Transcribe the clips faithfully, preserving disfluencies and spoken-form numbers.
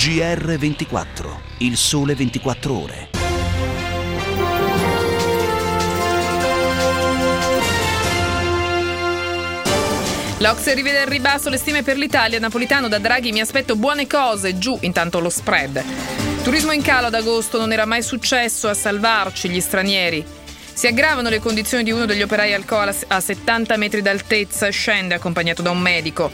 G R ventiquattro, il sole ventiquattro ore. L'Ocse rivede al ribasso le stime per l'Italia. Napolitano: da Draghi mi aspetto buone cose, giù intanto lo spread. Turismo in calo ad agosto, non era mai successo, a salvarci gli stranieri. Si aggravano le condizioni di uno degli operai Alcoa a settanta metri d'altezza, scende accompagnato da un medico.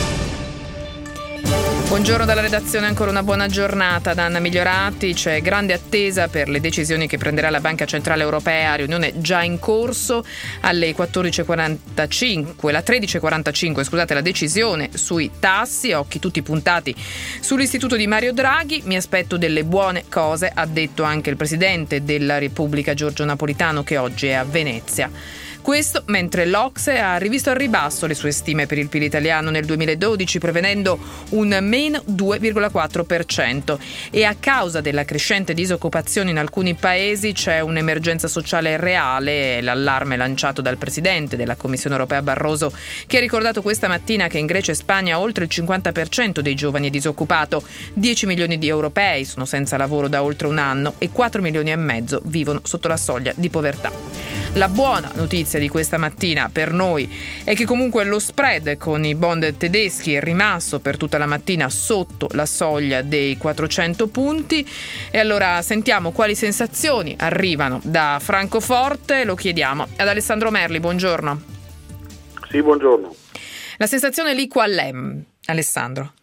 Buongiorno dalla redazione, ancora una buona giornata da Anna Migliorati. C'è grande attesa per le decisioni che prenderà la Banca Centrale Europea, riunione già in corso alle quattordici e quarantacinque, la tredici e quarantacinque, scusate, la decisione sui tassi, occhi tutti puntati sull'istituto di Mario Draghi. Mi aspetto delle buone cose, ha detto anche il Presidente della Repubblica Giorgio Napolitano, che oggi è a Venezia. Questo mentre l'Ocse ha rivisto al ribasso le sue stime per il P I L italiano nel duemiladodici, prevedendo un meno due virgola quattro per cento, e a causa della crescente disoccupazione in alcuni paesi c'è un'emergenza sociale reale. L'allarme lanciato dal Presidente della Commissione Europea Barroso, che ha ricordato questa mattina che in Grecia e Spagna oltre il cinquanta per cento dei giovani è disoccupato, dieci milioni di europei sono senza lavoro da oltre un anno e quattro milioni e mezzo vivono sotto la soglia di povertà. La buona notizia di questa mattina per noi è che comunque lo spread con i bond tedeschi è rimasto per tutta la mattina sotto la soglia dei quattrocento punti. E allora sentiamo quali sensazioni arrivano da Francoforte, lo chiediamo ad Alessandro Merli. Buongiorno. Sì, buongiorno. La sensazione lì qual è, Alessandro?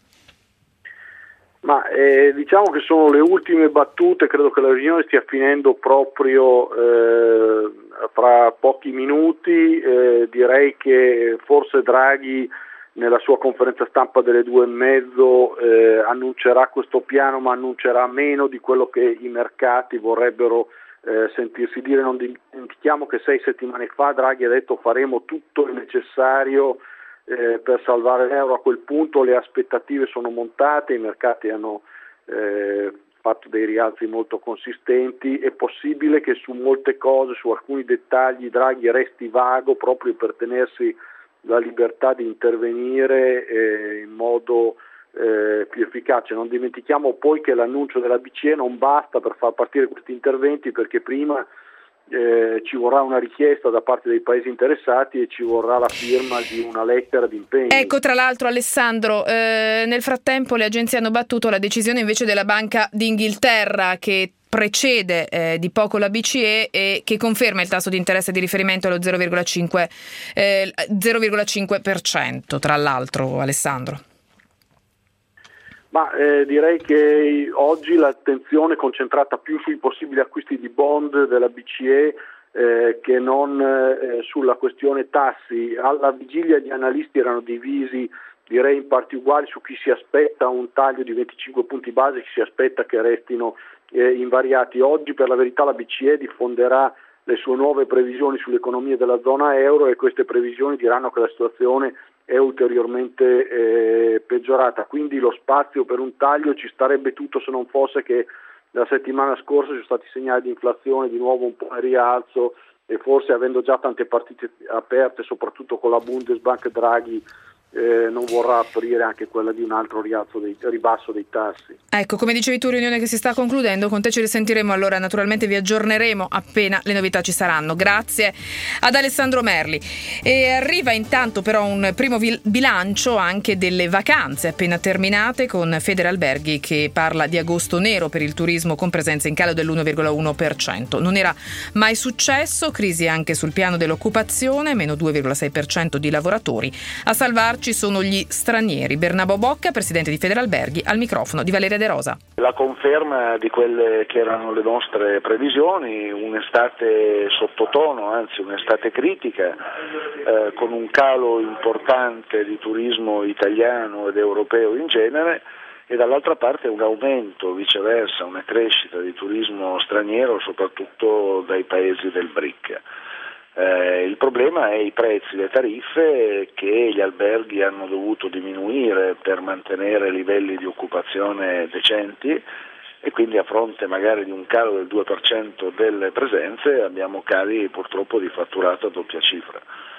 Ma eh, diciamo che sono le ultime battute, credo che la riunione stia finendo proprio eh, fra pochi minuti. Eh, direi che forse Draghi nella sua conferenza stampa delle due e mezzo eh, annuncerà questo piano, ma annuncerà meno di quello che i mercati vorrebbero eh, sentirsi dire. Non dimentichiamo che sei settimane fa Draghi ha detto faremo tutto il necessario Eh, per salvare l'euro. A quel punto le aspettative sono montate, i mercati hanno eh, fatto dei rialzi molto consistenti. È possibile che su molte cose, su alcuni dettagli, Draghi resti vago proprio per tenersi la libertà di intervenire eh, in modo eh, più efficace. Non dimentichiamo poi che l'annuncio della B C E non basta per far partire questi interventi, perché prima Eh, ci vorrà una richiesta da parte dei paesi interessati e ci vorrà la firma di una lettera di impegno. Ecco, tra l'altro, Alessandro, eh, nel frattempo le agenzie hanno battuto la decisione invece della Banca d'Inghilterra, che precede eh, di poco la B C E e che conferma il tasso di interesse di riferimento allo zero virgola cinque per cento, tra l'altro, Alessandro. Ma eh, direi che oggi l'attenzione è concentrata più sui possibili acquisti di bond della B C E eh, che non eh, sulla questione tassi. Alla vigilia gli analisti erano divisi, direi in parti uguali, su chi si aspetta un taglio di venticinque punti base e chi si aspetta che restino eh, invariati. Oggi per la verità la B C E diffonderà le sue nuove previsioni sull'economia della zona euro e queste previsioni diranno che la situazione è ulteriormente eh, peggiorata, quindi lo spazio per un taglio ci starebbe tutto, se non fosse che la settimana scorsa ci sono stati segnali di inflazione, di nuovo un po' in rialzo, e forse avendo già tante partite aperte, soprattutto con la Bundesbank, Draghi Eh, non vorrà aprire anche quella di un altro rialzo dei, ribasso dei tassi. Ecco, come dicevi tu, riunione che si sta concludendo, con te ci risentiremo, allora naturalmente vi aggiorneremo appena le novità ci saranno. Grazie ad Alessandro Merli. E arriva intanto però un primo bilancio anche delle vacanze appena terminate, con Federalberghi che parla di agosto nero per il turismo, con presenza in calo dell'uno virgola uno per cento. Non era mai successo, crisi anche sul piano dell'occupazione, meno due virgola sei per cento di lavoratori. A salvarci ci sono gli stranieri. Bernabo Bocca, presidente di Federalberghi, al microfono di Valeria De Rosa. La conferma di quelle che erano le nostre previsioni, un'estate sottotono, anzi un'estate critica, eh, con un calo importante di turismo italiano ed europeo in genere, e dall'altra parte un aumento, viceversa, una crescita di turismo straniero, soprattutto dai paesi del B R I C. Eh, il problema è i prezzi, le tariffe che gli alberghi hanno dovuto diminuire per mantenere livelli di occupazione decenti, e quindi a fronte magari di un calo del due per cento delle presenze abbiamo cali purtroppo di fatturato a doppia cifra.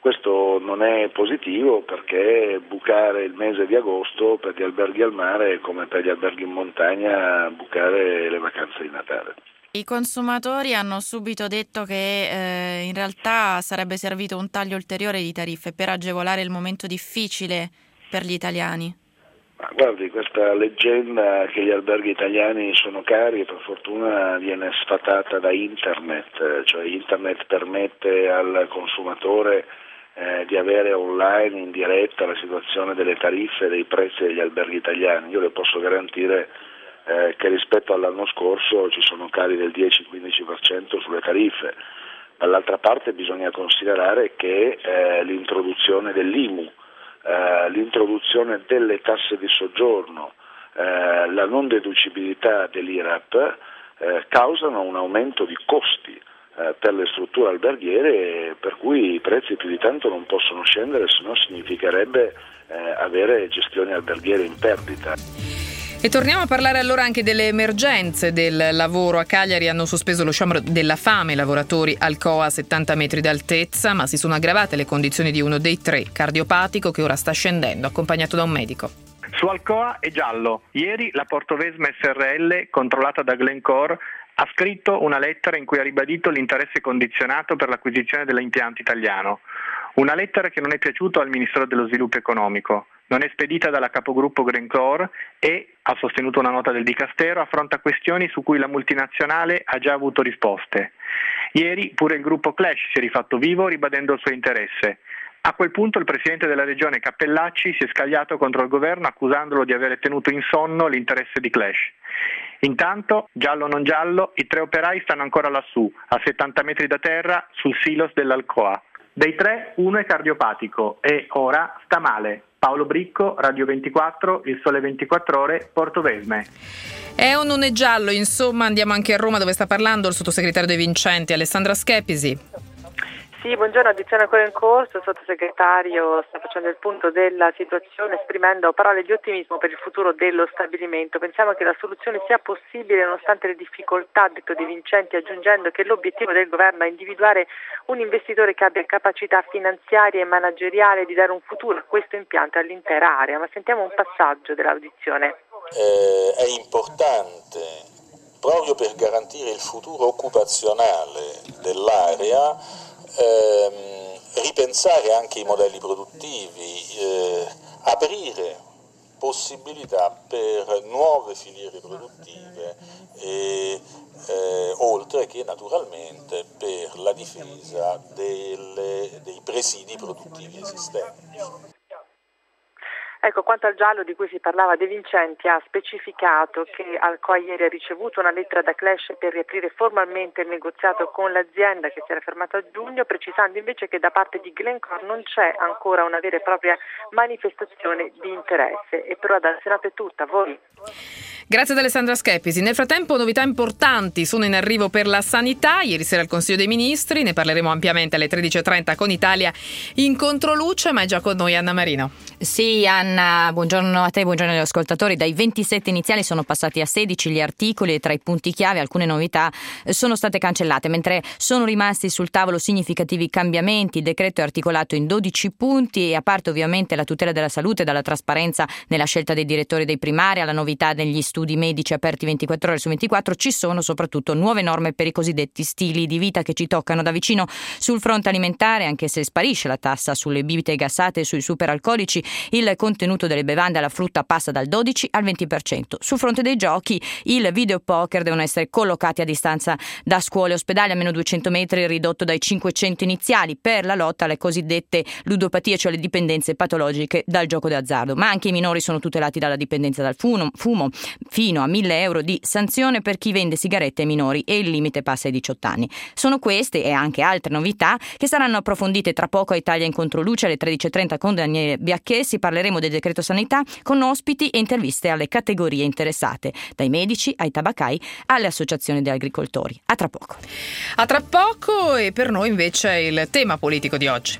Questo non è positivo perché bucare il mese di agosto per gli alberghi al mare è come per gli alberghi in montagna bucare le vacanze di Natale. I consumatori hanno subito detto che eh, in realtà sarebbe servito un taglio ulteriore di tariffe per agevolare il momento difficile per gli italiani. Ma guardi, questa leggenda che gli alberghi italiani sono cari per fortuna viene sfatata da internet, cioè internet permette al consumatore eh, di avere online in diretta la situazione delle tariffe e dei prezzi degli alberghi italiani. Io le posso garantire eh, che rispetto all'anno scorso ci sono cali del dieci-quindici per cento sulle tariffe. Dall'altra parte bisogna considerare che eh, l'introduzione dell'I M U, eh, l'introduzione delle tasse di soggiorno, eh, la non deducibilità dell'I R A P eh, causano un aumento di costi eh, per le strutture alberghiere, per cui i prezzi più di tanto non possono scendere, se no significherebbe eh, avere gestioni alberghiere in perdita. E torniamo a parlare allora anche delle emergenze del lavoro. A Cagliari hanno sospeso lo sciopero della fame i lavoratori Alcoa a settanta metri d'altezza, ma si sono aggravate le condizioni di uno dei tre, cardiopatico, che ora sta scendendo, accompagnato da un medico. Su Alcoa è giallo. Ieri la Portovesme S R L, controllata da Glencore, ha scritto una lettera in cui ha ribadito l'interesse condizionato per l'acquisizione dell'impianto italiano. Una lettera che non è piaciuta al Ministero dello Sviluppo Economico. Non è spedita dalla capogruppo Glencore e, ha sostenuto una nota del Dicastero, affronta questioni su cui la multinazionale ha già avuto risposte. Ieri pure il gruppo Clash si è rifatto vivo ribadendo il suo interesse. A quel punto il presidente della regione Cappellacci si è scagliato contro il governo accusandolo di aver tenuto in sonno l'interesse di Clash. Intanto, giallo o non giallo, i tre operai stanno ancora lassù, a settanta metri da terra, sul silos dell'Alcoa. Dei tre, uno è cardiopatico e ora sta male. Paolo Bricco, Radio ventiquattro, Il Sole ventiquattro Ore, Portovesme. È o non è giallo, insomma, andiamo anche a Roma dove sta parlando il sottosegretario De Vincenti, Alessandra Schepisi. Sì, buongiorno, audizione ancora in corso, il sottosegretario sta facendo il punto della situazione esprimendo parole di ottimismo per il futuro dello stabilimento. Pensiamo che la soluzione sia possibile nonostante le difficoltà, ha detto De Vincenti, aggiungendo che l'obiettivo del governo è individuare un investitore che abbia capacità finanziaria e manageriale di dare un futuro a questo impianto e all'intera area. Ma sentiamo un passaggio dell'audizione. Eh, è importante proprio per garantire il futuro occupazionale dell'area Ehm, ripensare anche i modelli produttivi, eh, aprire possibilità per nuove filiere produttive e eh, oltre che naturalmente per la difesa delle, dei presidi produttivi esistenti. Ecco, quanto al giallo di cui si parlava, De Vincenti ha specificato che Alcoa ieri ha ricevuto una lettera da Clash per riaprire formalmente il negoziato con l'azienda che si era fermata a giugno, precisando invece che da parte di Glencore non c'è ancora una vera e propria manifestazione di interesse. E però dal Senato è tutta, a voi. Grazie ad Alessandra Schepisi. Nel frattempo novità importanti sono in arrivo per la sanità. Ieri sera al Consiglio dei Ministri, ne parleremo ampiamente alle tredici e trenta con Italia in controluce, ma è già con noi Anna Marino. Sì, Anna, buongiorno a te, buongiorno agli ascoltatori. Dai ventisette iniziali sono passati a sedici gli articoli e tra i punti chiave alcune novità sono state cancellate, mentre sono rimasti sul tavolo significativi cambiamenti. Il decreto è articolato in dodici punti e a parte ovviamente la tutela della salute, dalla trasparenza nella scelta dei direttori dei primari alla novità degli studi medici aperti ventiquattro ore su ventiquattro, ci sono soprattutto nuove norme per i cosiddetti stili di vita che ci toccano da vicino sul fronte alimentare, anche se sparisce la tassa sulle bibite gassate e sui superalcolici. Il contenuto delle bevande alla frutta passa dal dodici al venti per cento. Sul fronte dei giochi, il videopoker devono essere collocati a distanza da scuole e ospedali a meno duecento metri, ridotto dai cinquecento iniziali, per la lotta alle cosiddette ludopatie, cioè le dipendenze patologiche dal gioco d'azzardo. Ma anche i minori sono tutelati dalla dipendenza dal fumo, fumo fino a mille euro di sanzione per chi vende sigarette ai minori e il limite passa ai diciotto anni. Sono queste e anche altre novità che saranno approfondite tra poco a Italia in Controluce alle tredici e trenta con Daniele Biacchessi. Parleremo del decreto sanità con ospiti e interviste alle categorie interessate, dai medici ai tabaccai alle associazioni di agricoltori. A tra poco. A tra poco e per noi invece il tema politico di oggi.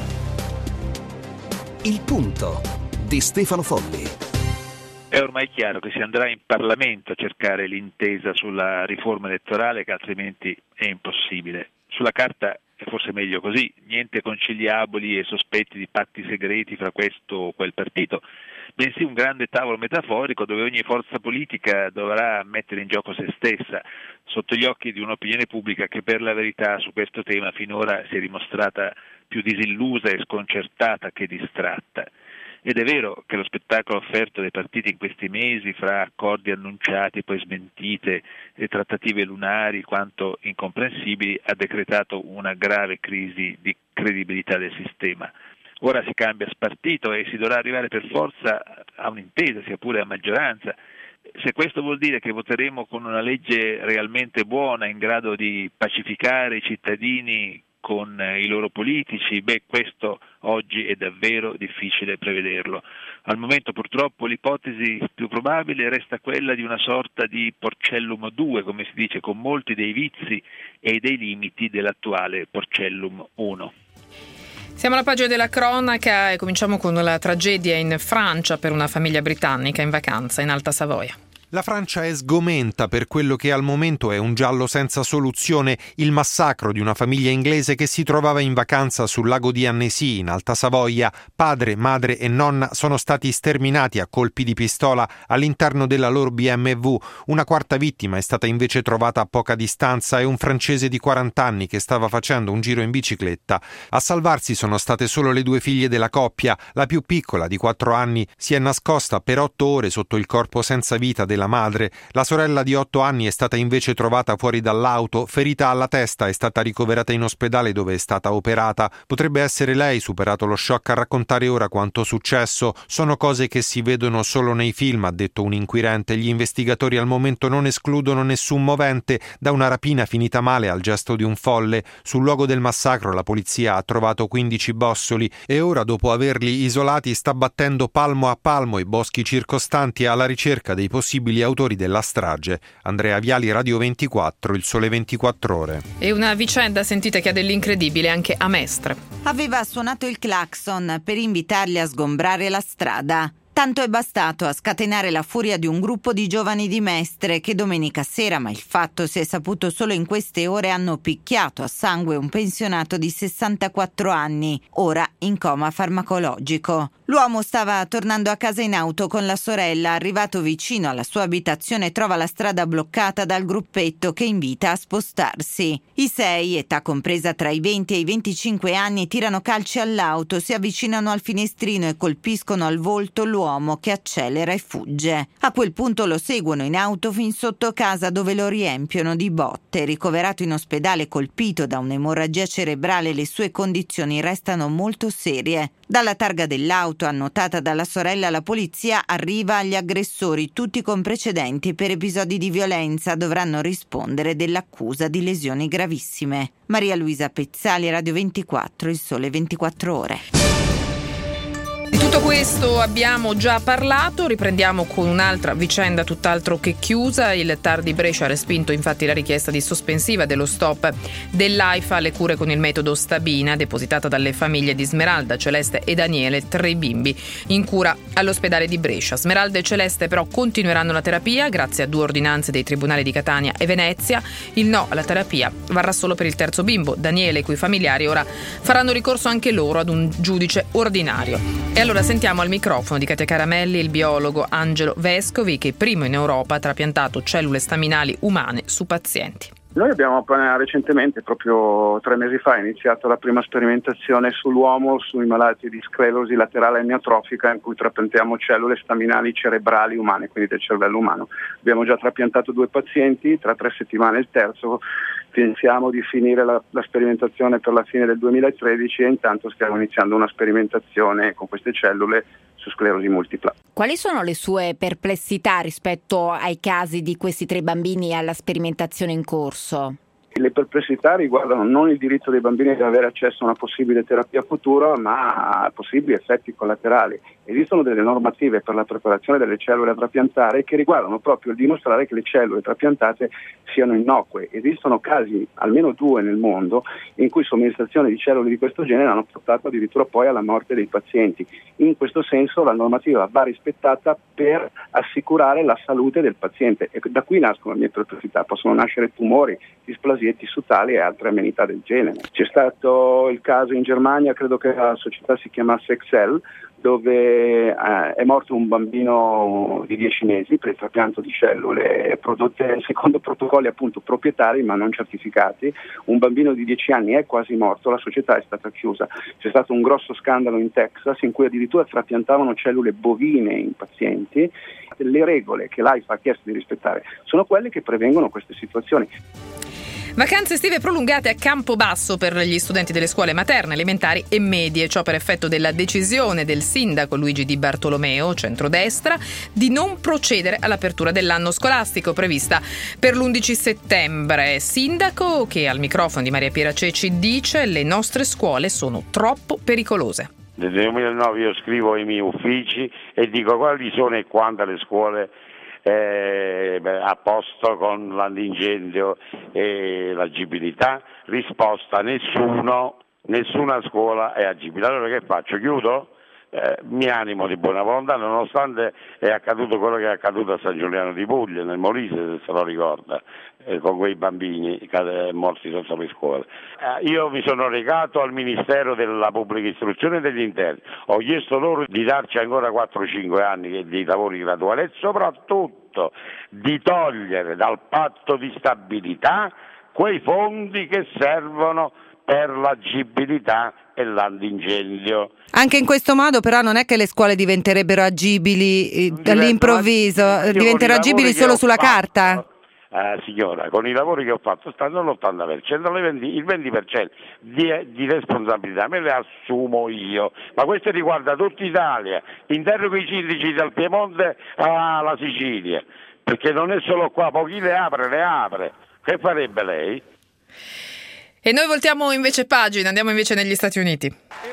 Il punto di Stefano Folli. È ormai chiaro che si andrà in Parlamento a cercare l'intesa sulla riforma elettorale, che altrimenti è impossibile. Sulla carta è forse meglio così, niente conciliaboli e sospetti di patti segreti fra questo o quel partito, bensì un grande tavolo metaforico dove ogni forza politica dovrà mettere in gioco se stessa, sotto gli occhi di un'opinione pubblica che per la verità su questo tema finora si è dimostrata più disillusa e sconcertata che distratta. Ed è vero che lo spettacolo offerto dai partiti in questi mesi, fra accordi annunciati poi smentite e trattative lunari quanto incomprensibili, ha decretato una grave crisi di credibilità del sistema. Ora si cambia spartito e si dovrà arrivare per forza a un'intesa, sia pure a maggioranza. Se questo vuol dire che voteremo con una legge realmente buona, in grado di pacificare i cittadini con i loro politici, beh, questo oggi è davvero difficile prevederlo. Al momento purtroppo l'ipotesi più probabile resta quella di una sorta di Porcellum due, come si dice, con molti dei vizi e dei limiti dell'attuale Porcellum uno. Siamo alla pagina della cronaca e cominciamo con la tragedia in Francia per una famiglia britannica in vacanza in Alta Savoia. La Francia è sgomenta per quello che al momento è un giallo senza soluzione, il massacro di una famiglia inglese che si trovava in vacanza sul lago di Annecy in Alta Savoia. Padre, madre e nonna sono stati sterminati a colpi di pistola all'interno della loro B M W. Una quarta vittima è stata invece trovata a poca distanza, è un francese di quaranta anni che stava facendo un giro in bicicletta. A salvarsi sono state solo le due figlie della coppia. La più piccola, di quattro anni, si è nascosta per otto ore sotto il corpo senza vita della madre. La sorella di otto anni è stata invece trovata fuori dall'auto, ferita alla testa, è stata ricoverata in ospedale dove è stata operata. Potrebbe essere lei, superato lo shock, a raccontare ora quanto successo. Sono cose che si vedono solo nei film, ha detto un inquirente. Gli investigatori al momento non escludono nessun movente, da una rapina finita male al gesto di un folle. Sul luogo del massacro la polizia ha trovato quindici bossoli e ora, dopo averli isolati, sta battendo palmo a palmo i boschi circostanti alla ricerca dei possibili gli autori della strage. Andrea Viali, Radio ventiquattro, Il Sole ventiquattro Ore. E una vicenda, sentite, che ha dell'incredibile anche a Mestre. Aveva suonato il clacson per invitarli a sgombrare la strada. Tanto è bastato a scatenare la furia di un gruppo di giovani di Mestre che domenica sera, ma il fatto si è saputo solo in queste ore, hanno picchiato a sangue un pensionato di sessantaquattro anni, ora in coma farmacologico. L'uomo stava tornando a casa in auto con la sorella. Arrivato vicino alla sua abitazione trova la strada bloccata dal gruppetto che invita a spostarsi. I sei, età compresa tra i venti e i venticinque anni, tirano calci all'auto, si avvicinano al finestrino e colpiscono al volto l'uomo che accelera e fugge. A quel punto lo seguono in auto fin sotto casa dove lo riempiono di botte. Ricoverato in ospedale colpito da un'emorragia cerebrale, le sue condizioni restano molto serie. Dalla targa dell'auto annotata dalla sorella la polizia arriva agli aggressori, tutti con precedenti per episodi di violenza, dovranno rispondere dell'accusa di lesioni gravissime. Maria Luisa Pezzali, Radio ventiquattro, Il Sole ventiquattro Ore. Di tutto questo abbiamo già parlato, riprendiamo con un'altra vicenda tutt'altro che chiusa. Il T A R di Brescia ha respinto infatti la richiesta di sospensiva dello stop dell'AIFA alle cure con il metodo Stabina, depositata dalle famiglie di Smeralda, Celeste e Daniele, tre bimbi in cura all'ospedale di Brescia. Smeralda e Celeste però continueranno la terapia grazie a due ordinanze dei tribunali di Catania e Venezia. Il no alla terapia varrà solo per il terzo bimbo, Daniele, i cui familiari ora faranno ricorso anche loro ad un giudice ordinario. E allora sentiamo al microfono di Katia Caramelli il biologo Angelo Vescovi, che primo in Europa ha trapiantato cellule staminali umane su pazienti. Noi abbiamo appena recentemente, proprio tre mesi fa, iniziato la prima sperimentazione sull'uomo sui malati di sclerosi laterale amiotrofica, in cui trapiantiamo cellule staminali cerebrali umane, quindi del cervello umano. Abbiamo già trapiantato due pazienti, tra tre settimane il terzo. Pensiamo di finire la, la sperimentazione per la fine del duemilatredici e intanto stiamo iniziando una sperimentazione con queste cellule su sclerosi multipla. Quali sono le sue perplessità rispetto ai casi di questi tre bambini e alla sperimentazione in corso? Le perplessità riguardano non il diritto dei bambini ad avere accesso a una possibile terapia futura, ma a possibili effetti collaterali. Esistono delle normative per la preparazione delle cellule da trapiantare che riguardano proprio il dimostrare che le cellule trapiantate siano innocue. Esistono casi, almeno due nel mondo, in cui somministrazione di cellule di questo genere hanno portato addirittura poi alla morte dei pazienti. In questo senso la normativa va rispettata per assicurare la salute del paziente e da qui nascono le mie perplessità. Possono nascere tumori, displasie spaghetti su tali e altre amenità del genere. C'è stato il caso in Germania, credo che la società si chiamasse Excel, dove eh, è morto un bambino di dieci mesi per il trapianto di cellule prodotte secondo protocolli appunto proprietari ma non certificati. Un bambino di dieci anni è quasi morto, la società è stata chiusa. C'è stato un grosso scandalo in Texas in cui addirittura trapiantavano cellule bovine in pazienti. Le regole che l'A I F A ha chiesto di rispettare sono quelle che prevengono queste situazioni. Vacanze estive prolungate a Campobasso per gli studenti delle scuole materne, elementari e medie, ciò per effetto della decisione del sindaco Luigi Di Bartolomeo, centrodestra, di non procedere all'apertura dell'anno scolastico prevista per l'undici settembre. Sindaco che al microfono di Maria Piera Ceci dice: le nostre scuole sono troppo pericolose. Nel duemilanove io scrivo ai miei uffici e dico quali sono e quante le scuole Eh, a posto con l'antincendio e l'agibilità. Risposta: nessuno, nessuna scuola è agibile. Allora che faccio? Chiudo? Eh, mi animo di buona volontà, nonostante è accaduto quello che è accaduto a San Giuliano di Puglia, nel Molise, se se lo ricorda, eh, con quei bambini morti sotto le scuole. Eh, io mi sono recato al Ministero della Pubblica Istruzione e degli Interni, ho chiesto loro di darci ancora quattro cinque anni di lavori graduali e soprattutto di togliere dal patto di stabilità quei fondi che servono per l'agibilità e l'antincendio. Anche in questo modo però non è che le scuole diventerebbero agibili dall'improvviso, diventerebbero agibili solo sulla fatto, carta? Eh, signora, con i lavori che ho fatto stanno all'ottanta per cento, il venti per cento di, di responsabilità me le assumo io, ma questo riguarda tutta Italia, interrogo i sindaci dal Piemonte alla Sicilia, perché non è solo qua, poi chi le apre, le apre. Che farebbe lei? E noi voltiamo invece pagina, andiamo invece negli Stati Uniti.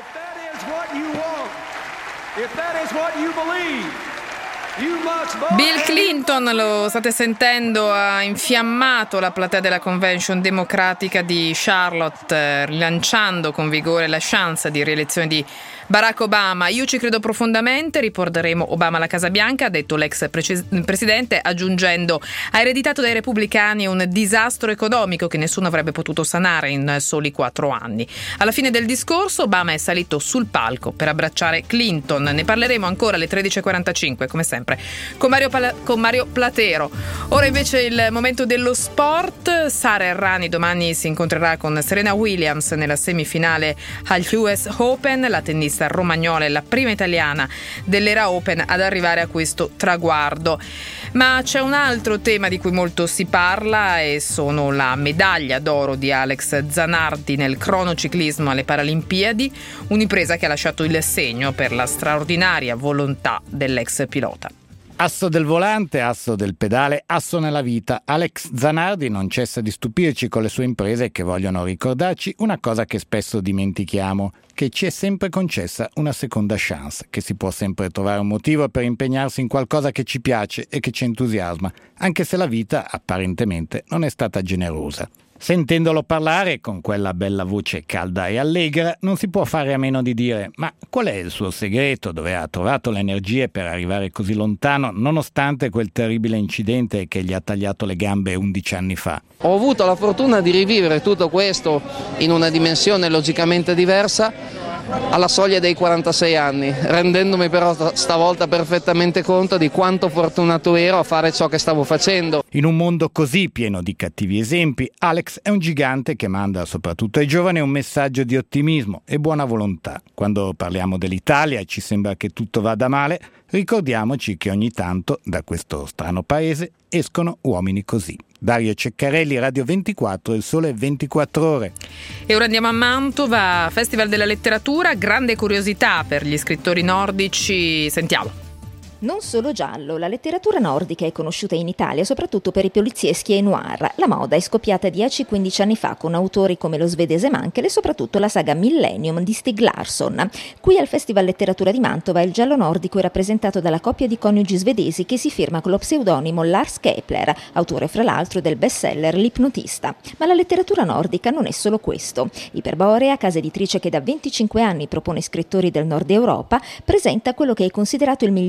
Bill Clinton, lo state sentendo, ha infiammato la platea della Convention democratica di Charlotte, rilanciando con vigore la chance di rielezione di Barack Obama. Io ci credo profondamente, riporteremo Obama alla Casa Bianca, ha detto l'ex presidente, aggiungendo: ha ereditato dai repubblicani un disastro economico che nessuno avrebbe potuto sanare in soli quattro anni. Alla fine del discorso Obama è salito sul palco per abbracciare Clinton. Ne parleremo ancora alle tredici e quarantacinque, come sempre, con Mario, Pala- con Mario Platero. Ora invece il momento dello sport. Sara Errani domani si incontrerà con Serena Williams nella semifinale al U S Open. La tennista romagnola è la prima italiana dell'era Open ad arrivare a questo traguardo. Ma c'è un altro tema di cui molto si parla e sono la medaglia d'oro di Alex Zanardi nel cronociclismo alle Paralimpiadi, un'impresa che ha lasciato il segno per la straordinaria volontà dell'ex pilota. Asso del volante, asso del pedale, asso nella vita. Alex Zanardi non cessa di stupirci con le sue imprese che vogliono ricordarci una cosa che spesso dimentichiamo, che ci è sempre concessa una seconda chance, che si può sempre trovare un motivo per impegnarsi in qualcosa che ci piace e che ci entusiasma, anche se la vita apparentemente non è stata generosa. Sentendolo parlare con quella bella voce calda e allegra, non si può fare a meno di dire: ma qual è il suo segreto? Dove ha trovato le energie per arrivare così lontano, nonostante quel terribile incidente che gli ha tagliato le gambe undici anni fa? Ho avuto la fortuna di rivivere tutto questo in una dimensione logicamente diversa alla soglia dei quarantasei anni, rendendomi però stavolta perfettamente conto di quanto fortunato ero a fare ciò che stavo facendo. In un mondo così pieno di cattivi esempi, Alex è un gigante che manda soprattutto ai giovani un messaggio di ottimismo e buona volontà. Quando parliamo dell'Italia e ci sembra che tutto vada male, ricordiamoci che ogni tanto da questo strano paese escono uomini così. Dario Ceccarelli, Radio ventiquattro, Il Sole ventiquattro Ore. E ora andiamo a Mantova, Festival della Letteratura, grande curiosità per gli scrittori nordici, sentiamo. Non solo giallo, la letteratura nordica è conosciuta in Italia soprattutto per i polizieschi e i noir. La moda è scoppiata dieci quindici anni fa con autori come lo svedese Mankell e soprattutto la saga Millennium di Stieg Larsson. Qui al Festival Letteratura di Mantova il giallo nordico è rappresentato dalla coppia di coniugi svedesi che si firma con lo pseudonimo Lars Kepler, autore fra l'altro del bestseller L'ipnotista. Ma la letteratura nordica non è solo questo. Iperborea, casa editrice che da venticinque anni propone scrittori del nord Europa, presenta quello che è considerato il miglior autore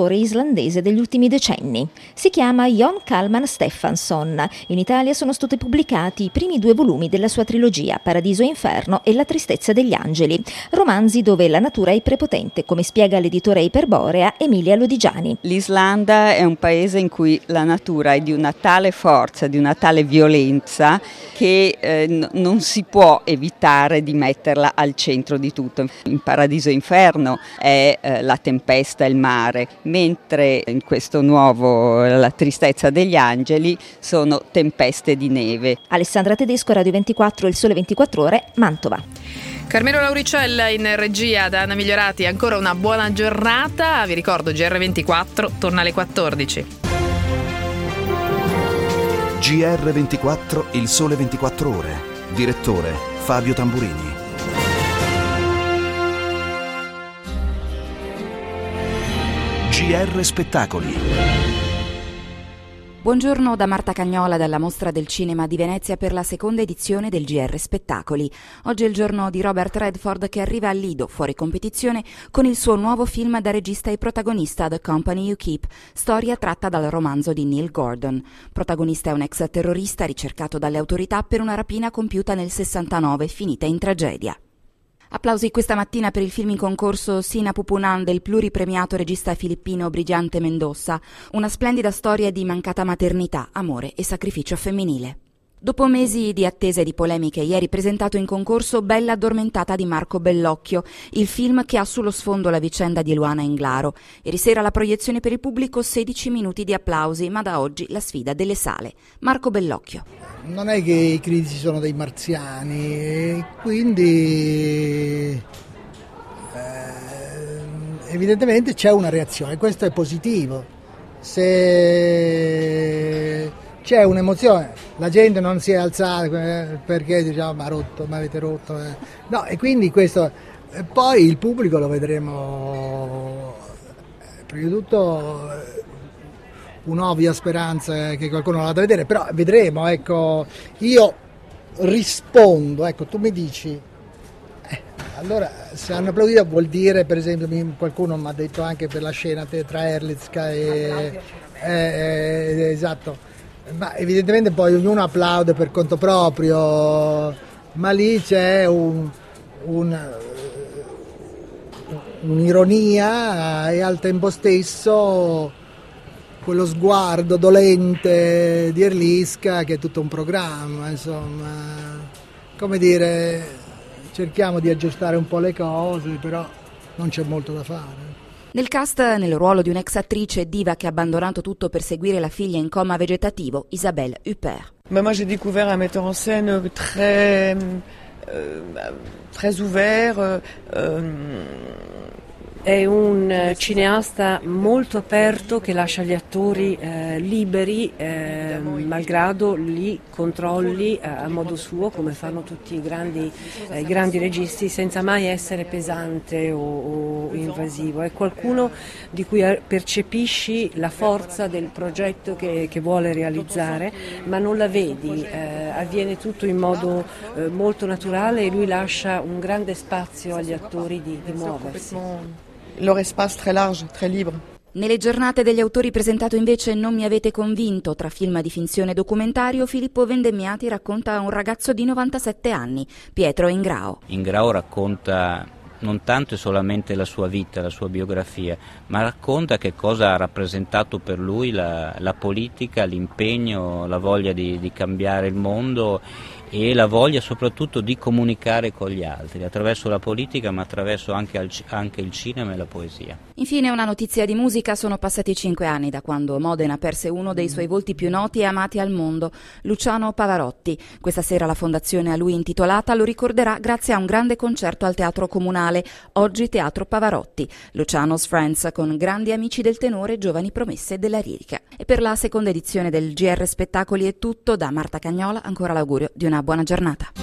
autore islandese degli ultimi decenni. Si chiama Jon Kalman Steffansson. In Italia sono stati pubblicati i primi due volumi della sua trilogia, Paradiso e Inferno e La tristezza degli angeli, romanzi dove la natura è prepotente, come spiega l'editore Iperborea Emilia Lodigiani. L'Islanda è un paese in cui la natura è di una tale forza, di una tale violenza che eh, n- non si può evitare di metterla al centro di tutto. In Paradiso e Inferno è eh, la tempesta e il mare, mentre in questo nuovo La tristezza degli angeli sono tempeste di neve. Alessandra Tedesco, Radio ventiquattro, Il Sole ventiquattro Ore, Mantova. Carmelo Lauricella in regia, da Anna Migliorati, ancora una buona giornata. Vi ricordo, G R ventiquattro torna alle quattordici. G R ventiquattro, Il Sole ventiquattro Ore. Direttore Fabio Tamburini. G R Spettacoli. Buongiorno da Marta Cagnola dalla Mostra del Cinema di Venezia per la seconda edizione del G R Spettacoli. Oggi è il giorno di Robert Redford che arriva al Lido, fuori competizione, con il suo nuovo film da regista e protagonista, The Company You Keep, storia tratta dal romanzo di Neil Gordon. Protagonista è un ex terrorista ricercato dalle autorità per una rapina compiuta nel sessantanove, finita in tragedia. Applausi questa mattina per il film in concorso Sina Pupunan del pluripremiato regista filippino Brillante Mendoza, una splendida storia di mancata maternità, amore e sacrificio femminile. Dopo mesi di attesa e di polemiche, ieri presentato in concorso Bella addormentata di Marco Bellocchio, il film che ha sullo sfondo la vicenda di Eluana Englaro. Ieri sera la proiezione per il pubblico, sedici minuti di applausi, ma da oggi la sfida delle sale. Marco Bellocchio. Non è che i critici sono dei marziani, e quindi eh, evidentemente c'è una reazione, questo è positivo. Se c'è un'emozione, la gente non si è alzata perché diciamo ma rotto, ma avete rotto, eh. No, e quindi questo, poi il pubblico lo vedremo, prima di tutto un'ovvia speranza che qualcuno lo vada a vedere, però vedremo, ecco, io rispondo, ecco, tu mi dici, eh, allora se hanno applaudito vuol dire, per esempio, qualcuno mi ha detto anche per la scena tra Erlitzka e... Eh, eh, esatto. Ma evidentemente poi ognuno applaude per conto proprio, ma lì c'è un, un, un'ironia e al tempo stesso quello sguardo dolente di Erlitzka che è tutto un programma, insomma, come dire, cerchiamo di aggiustare un po' le cose, però non c'è molto da fare. Nel cast, nel ruolo di un'ex attrice diva che ha abbandonato tutto per seguire la figlia in coma vegetativo, Isabelle Huppert. Mais moi j'ai découvert un metteur en scène très, euh, très ouvert. Euh, È un cineasta molto aperto che lascia gli attori eh, liberi, eh, malgrado li controlli eh, a modo suo, come fanno tutti i grandi, eh, i grandi registi, senza mai essere pesante o, o invasivo. È qualcuno di cui percepisci la forza del progetto che, che vuole realizzare, ma non la vedi, eh, avviene tutto in modo eh, molto naturale e lui lascia un grande spazio agli attori di, di muoversi. Leur espace très large, très libre. Nelle giornate degli autori presentato invece Non mi avete convinto, tra film di finzione e documentario, Filippo Vendemmiati racconta un ragazzo di novantasette anni, Pietro Ingrao. Ingrao racconta non tanto e solamente la sua vita, la sua biografia, ma racconta che cosa ha rappresentato per lui la, la politica, l'impegno, la voglia di, di cambiare il mondo e la voglia soprattutto di comunicare con gli altri, attraverso la politica ma attraverso anche, al, anche il cinema e la poesia. Infine una notizia di musica: sono passati cinque anni da quando Modena perse uno dei suoi volti più noti e amati al mondo, Luciano Pavarotti. Questa sera la fondazione a lui intitolata lo ricorderà grazie a un grande concerto al Teatro Comunale, oggi Teatro Pavarotti, Luciano's Friends, con grandi amici del tenore, giovani promesse della lirica. E per la seconda edizione del G R Spettacoli è tutto, da Marta Cagnola ancora l'augurio di una buona giornata.